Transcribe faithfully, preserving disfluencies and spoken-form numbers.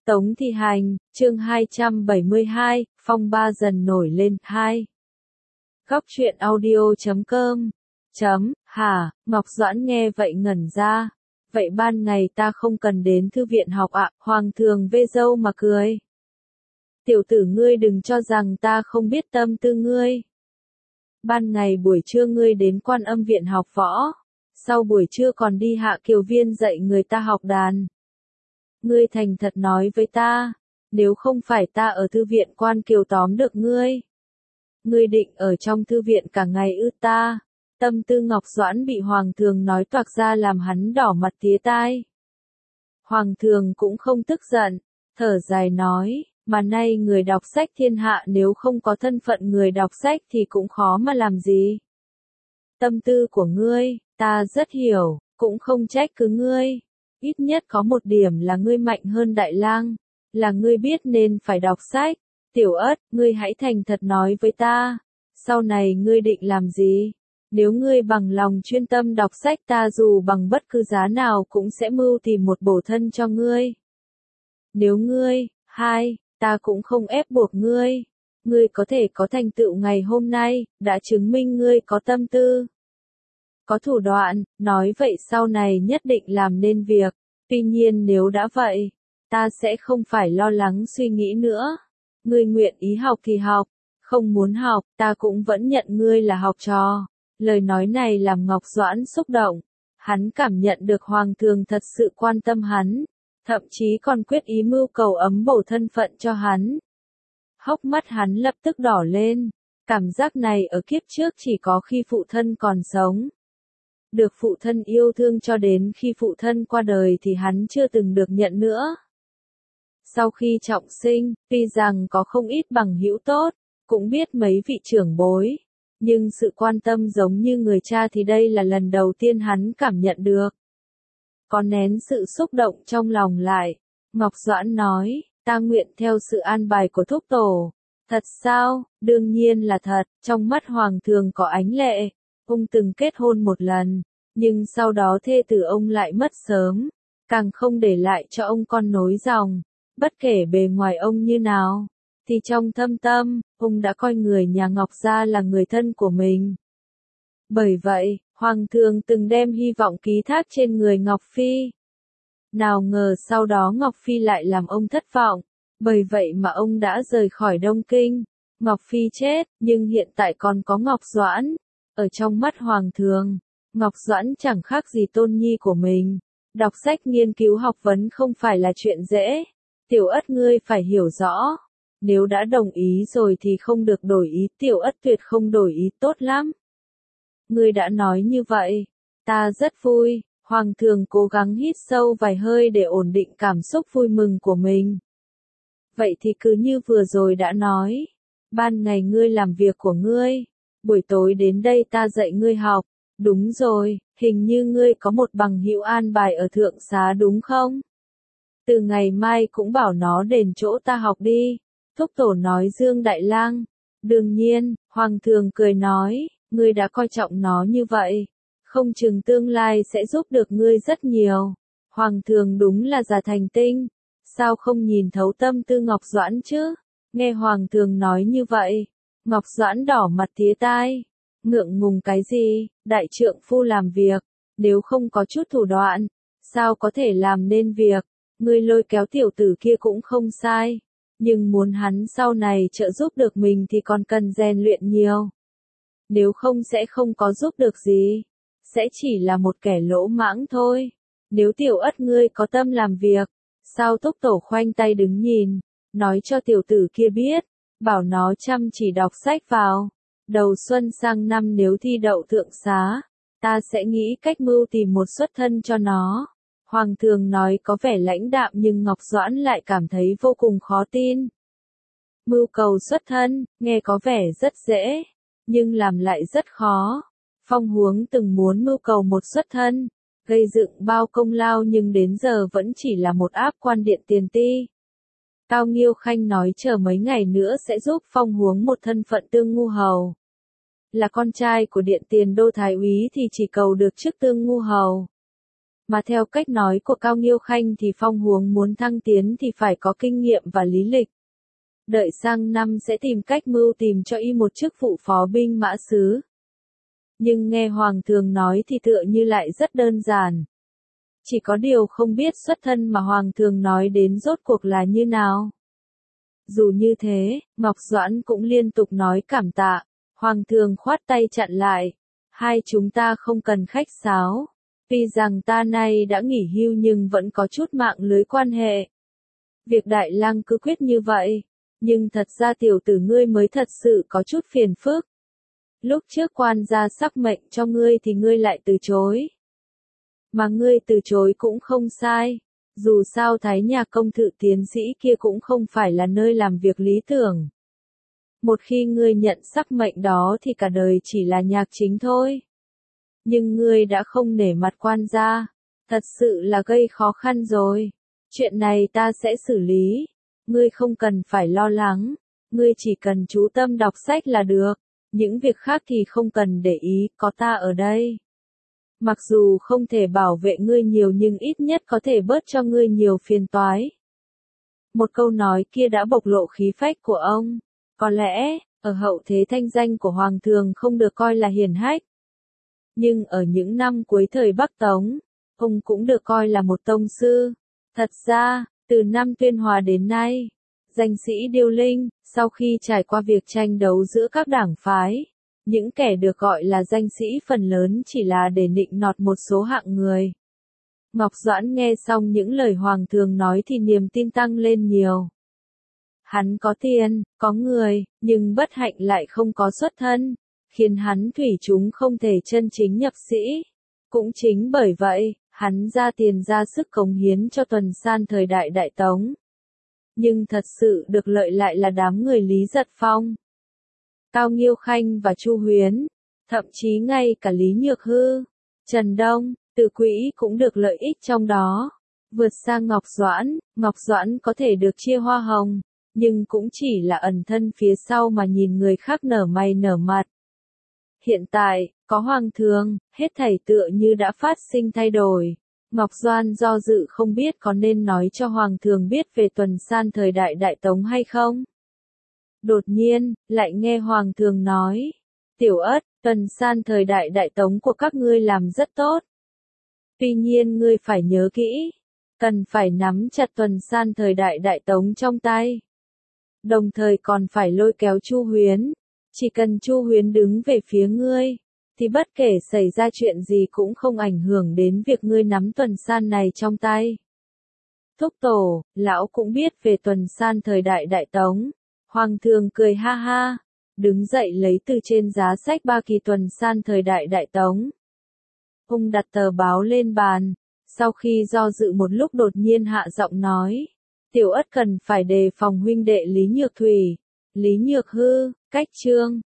Tống Thi Hành, chương hai trăm bảy mươi hai, phong ba dần nổi lên, hai. Góc truyện audio chấm com. Chấm, hả, Ngọc Doãn nghe vậy ngẩn ra. Vậy ban ngày ta không cần đến thư viện học ạ, Hoàng thường vê râu mà cười. Tiểu tử ngươi đừng cho rằng ta không biết tâm tư ngươi. Ban ngày buổi trưa ngươi đến Quan Âm viện học võ, sau buổi trưa còn đi Hạ Kiều viên dạy người ta học đàn. Ngươi thành thật nói với ta, nếu không phải ta ở thư viện Quan Kiều tóm được ngươi, ngươi định ở trong thư viện cả ngày ư? Ta, tâm tư Ngọc Doãn bị Hoàng thường nói toạc ra làm hắn đỏ mặt tía tai. Hoàng thường cũng không tức giận, thở dài nói, mà nay người đọc sách thiên hạ nếu không có thân phận người đọc sách thì cũng khó mà làm gì. Tâm tư của ngươi, ta rất hiểu, cũng không trách cứ ngươi. Ít nhất có một điểm là ngươi mạnh hơn Đại Lang, là ngươi biết nên phải đọc sách. Tiểu Ất, ngươi hãy thành thật nói với ta, sau này ngươi định làm gì? Nếu ngươi bằng lòng chuyên tâm đọc sách, ta dù bằng bất cứ giá nào cũng sẽ mưu tìm một bổ thân cho ngươi. Nếu ngươi, hai, ta cũng không ép buộc ngươi. Ngươi có thể có thành tựu ngày hôm nay, đã chứng minh ngươi có tâm tư, có thủ đoạn, nói vậy sau này nhất định làm nên việc. Tuy nhiên nếu đã vậy, ta sẽ không phải lo lắng suy nghĩ nữa. Ngươi nguyện ý học thì học, không muốn học, ta cũng vẫn nhận ngươi là học trò. Lời nói này làm Ngọc Doãn xúc động. Hắn cảm nhận được Hoàng thường thật sự quan tâm hắn, thậm chí còn quyết ý mưu cầu ấm bổ thân phận cho hắn. Hốc mắt hắn lập tức đỏ lên, cảm giác này ở kiếp trước chỉ có khi phụ thân còn sống. Được phụ thân yêu thương cho đến khi phụ thân qua đời thì hắn chưa từng được nhận nữa. Sau khi trọng sinh, tuy rằng có không ít bằng hữu tốt, cũng biết mấy vị trưởng bối, nhưng sự quan tâm giống như người cha thì đây là lần đầu tiên hắn cảm nhận được. Có nén sự xúc động trong lòng lại, Ngọc Doãn nói, ta nguyện theo sự an bài của thúc tổ. Thật sao? Đương nhiên là thật. Trong mắt Hoàng thường có ánh lệ. Ông từng kết hôn một lần, nhưng sau đó thê tử ông lại mất sớm, càng không để lại cho ông con nối dòng. Bất kể bề ngoài ông như nào, thì trong thâm tâm, ông đã coi người nhà Ngọc gia là người thân của mình. Bởi vậy, Hoàng thường từng đem hy vọng ký thác trên người Ngọc Phi. Nào ngờ sau đó Ngọc Phi lại làm ông thất vọng, bởi vậy mà ông đã rời khỏi Đông Kinh. Ngọc Phi chết, nhưng hiện tại còn có Ngọc Doãn. Ở trong mắt Hoàng thường, Ngọc Doãn chẳng khác gì tôn nhi của mình. Đọc sách nghiên cứu học vấn không phải là chuyện dễ. Tiểu Ất ngươi phải hiểu rõ. Nếu đã đồng ý rồi thì không được đổi ý. Tiểu Ất tuyệt không đổi ý, tốt lắm. Ngươi đã nói như vậy, ta rất vui. Hoàng thường cố gắng hít sâu vài hơi để ổn định cảm xúc vui mừng của mình. Vậy thì cứ như vừa rồi đã nói. Ban ngày ngươi làm việc của ngươi, buổi tối đến đây ta dạy ngươi học. Đúng rồi, hình như ngươi có một bằng hữu an bài ở Thượng Xá đúng không? Từ ngày mai cũng bảo nó đến chỗ ta học đi. Thúc tổ nói Dương Đại Lang. Đương nhiên, Hoàng thường cười nói, ngươi đã coi trọng nó như vậy, không chừng tương lai sẽ giúp được ngươi rất nhiều. Hoàng thường đúng là già thành tinh, sao không nhìn thấu tâm tư Ngọc Doãn chứ? Nghe Hoàng thường nói như vậy, Ngọc Doãn đỏ mặt tía tai. Ngượng ngùng cái gì? Đại trượng phu làm việc, nếu không có chút thủ đoạn, sao có thể làm nên việc? Ngươi lôi kéo tiểu tử kia cũng không sai, nhưng muốn hắn sau này trợ giúp được mình thì còn cần rèn luyện nhiều. Nếu không sẽ không có giúp được gì, sẽ chỉ là một kẻ lỗ mãng thôi. Nếu Tiểu Ất ngươi có tâm làm việc, sao thúc tổ khoanh tay đứng nhìn, nói cho tiểu tử kia biết, bảo nó chăm chỉ đọc sách vào. Đầu xuân sang năm nếu thi đậu Thượng Xá, ta sẽ nghĩ cách mưu tìm một xuất thân cho nó. Hoàng thường nói có vẻ lãnh đạm nhưng Ngọc Doãn lại cảm thấy vô cùng khó tin. Mưu cầu xuất thân, nghe có vẻ rất dễ, nhưng làm lại rất khó. Phong Huống từng muốn mưu cầu một xuất thân, gây dựng bao công lao nhưng đến giờ vẫn chỉ là một áp quan điện tiền ti. Cao Nghiêu Khanh nói chờ mấy ngày nữa sẽ giúp Phong Huống một thân phận tương ngu hầu. Là con trai của điện tiền đô thái úy thì chỉ cầu được chức tương ngu hầu. Mà theo cách nói của Cao Nghiêu Khanh thì Phong Huống muốn thăng tiến thì phải có kinh nghiệm và lý lịch. Đợi sang năm sẽ tìm cách mưu tìm cho y một chức vụ phó binh mã sứ. Nhưng nghe Hoàng thượng nói thì tựa như lại rất đơn giản. Chỉ có điều không biết xuất thân mà Hoàng thượng nói đến rốt cuộc là như nào. Dù như thế, Ngọc Doãn cũng liên tục nói cảm tạ. Hoàng thượng khoát tay chặn lại. Hai chúng ta không cần khách sáo. Tuy rằng ta nay đã nghỉ hưu nhưng vẫn có chút mạng lưới quan hệ. Việc Đại Lang cứ quyết như vậy. Nhưng thật ra tiểu tử ngươi mới thật sự có chút phiền phức. Lúc trước quan gia sắc mệnh cho ngươi thì ngươi lại từ chối. Mà ngươi từ chối cũng không sai. Dù sao Thái nhà công thự tiến sĩ kia cũng không phải là nơi làm việc lý tưởng. Một khi ngươi nhận sắc mệnh đó thì cả đời chỉ là nhạc chính thôi. Nhưng ngươi đã không nể mặt quan gia. Thật sự là gây khó khăn rồi. Chuyện này ta sẽ xử lý. Ngươi không cần phải lo lắng. Ngươi chỉ cần chú tâm đọc sách là được. Những việc khác thì không cần để ý, có ta ở đây. Mặc dù không thể bảo vệ ngươi nhiều nhưng ít nhất có thể bớt cho ngươi nhiều phiền toái. Một câu nói kia đã bộc lộ khí phách của ông. Có lẽ, ở hậu thế thanh danh của Hoàng thượng không được coi là hiển hách. Nhưng ở những năm cuối thời Bắc Tống, ông cũng được coi là một tông sư. Thật ra, từ năm Tuyên Hòa đến nay, danh sĩ Điêu Linh, sau khi trải qua việc tranh đấu giữa các đảng phái, những kẻ được gọi là danh sĩ phần lớn chỉ là để nịnh nọt một số hạng người. Ngọc Doãn nghe xong những lời Hoàng thượng nói thì niềm tin tăng lên nhiều. Hắn có tiền, có người, nhưng bất hạnh lại không có xuất thân, khiến hắn thủy chung không thể chân chính nhập sĩ. Cũng chính bởi vậy, hắn ra tiền ra sức cống hiến cho tuần san thời đại Đại Tống. Nhưng thật sự được lợi lại là đám người Lý Giật Phong, Cao Nghiêu Khanh và Chu Huyến, thậm chí ngay cả Lý Nhược Hư, Trần Đông, Từ Quỹ cũng được lợi ích trong đó. Vượt sang Ngọc Doãn, Ngọc Doãn có thể được chia hoa hồng, nhưng cũng chỉ là ẩn thân phía sau mà nhìn người khác nở mày nở mặt. Hiện tại, có Hoàng thượng, hết thảy tựa như đã phát sinh thay đổi. Ngọc Doãn do dự không biết có nên nói cho Hoàng thượng biết về tuần san thời đại Đại Tống hay không. Đột nhiên, lại nghe Hoàng thượng nói, Tiểu Ất, tuần san thời đại Đại Tống của các ngươi làm rất tốt. Tuy nhiên ngươi phải nhớ kỹ, cần phải nắm chặt tuần san thời đại Đại Tống trong tay. Đồng thời còn phải lôi kéo Chu Huyến, chỉ cần Chu Huyến đứng về phía ngươi, thì bất kể xảy ra chuyện gì cũng không ảnh hưởng đến việc ngươi nắm tuần san này trong tay. Thúc tổ, lão cũng biết về tuần san thời đại Đại Tống. Hoàng thượng cười ha ha, đứng dậy lấy từ trên giá sách ba kỳ tuần san thời đại Đại Tống. Ông đặt tờ báo lên bàn, sau khi do dự một lúc đột nhiên hạ giọng nói, Tiểu Ất cần phải đề phòng huynh đệ Lý Nhược Thủy, Lý Nhược Hư, Cách Trương,